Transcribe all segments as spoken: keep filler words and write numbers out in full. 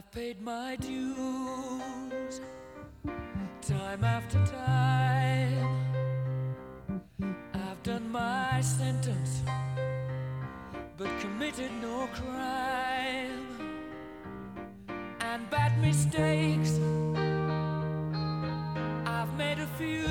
I've paid my dues time after time. I've done my sentence but committed no crime. And bad mistakes I've made a few.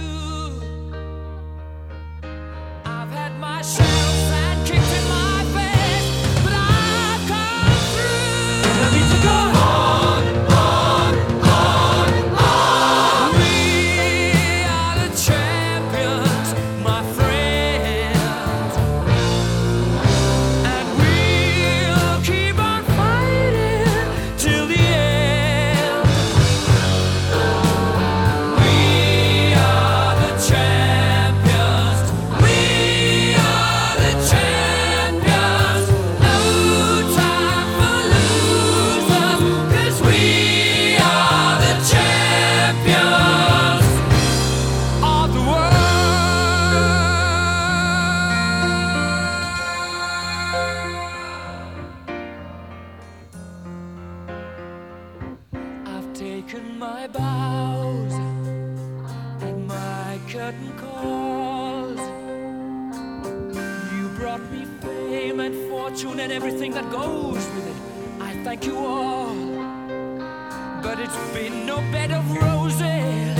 I've had my shells and kicked in my face, but I've come through. I need to go on, on, on, on. We are the champions, my friends, and we'll keep on fighting till the end. We are the champions. We are the champions. No time for losers, 'cause we are the champions of the world. I've taken my bows and my curtain calls. You brought me fame and fortune and everything that goes with it. I thank you all, but it's been no bed of roses.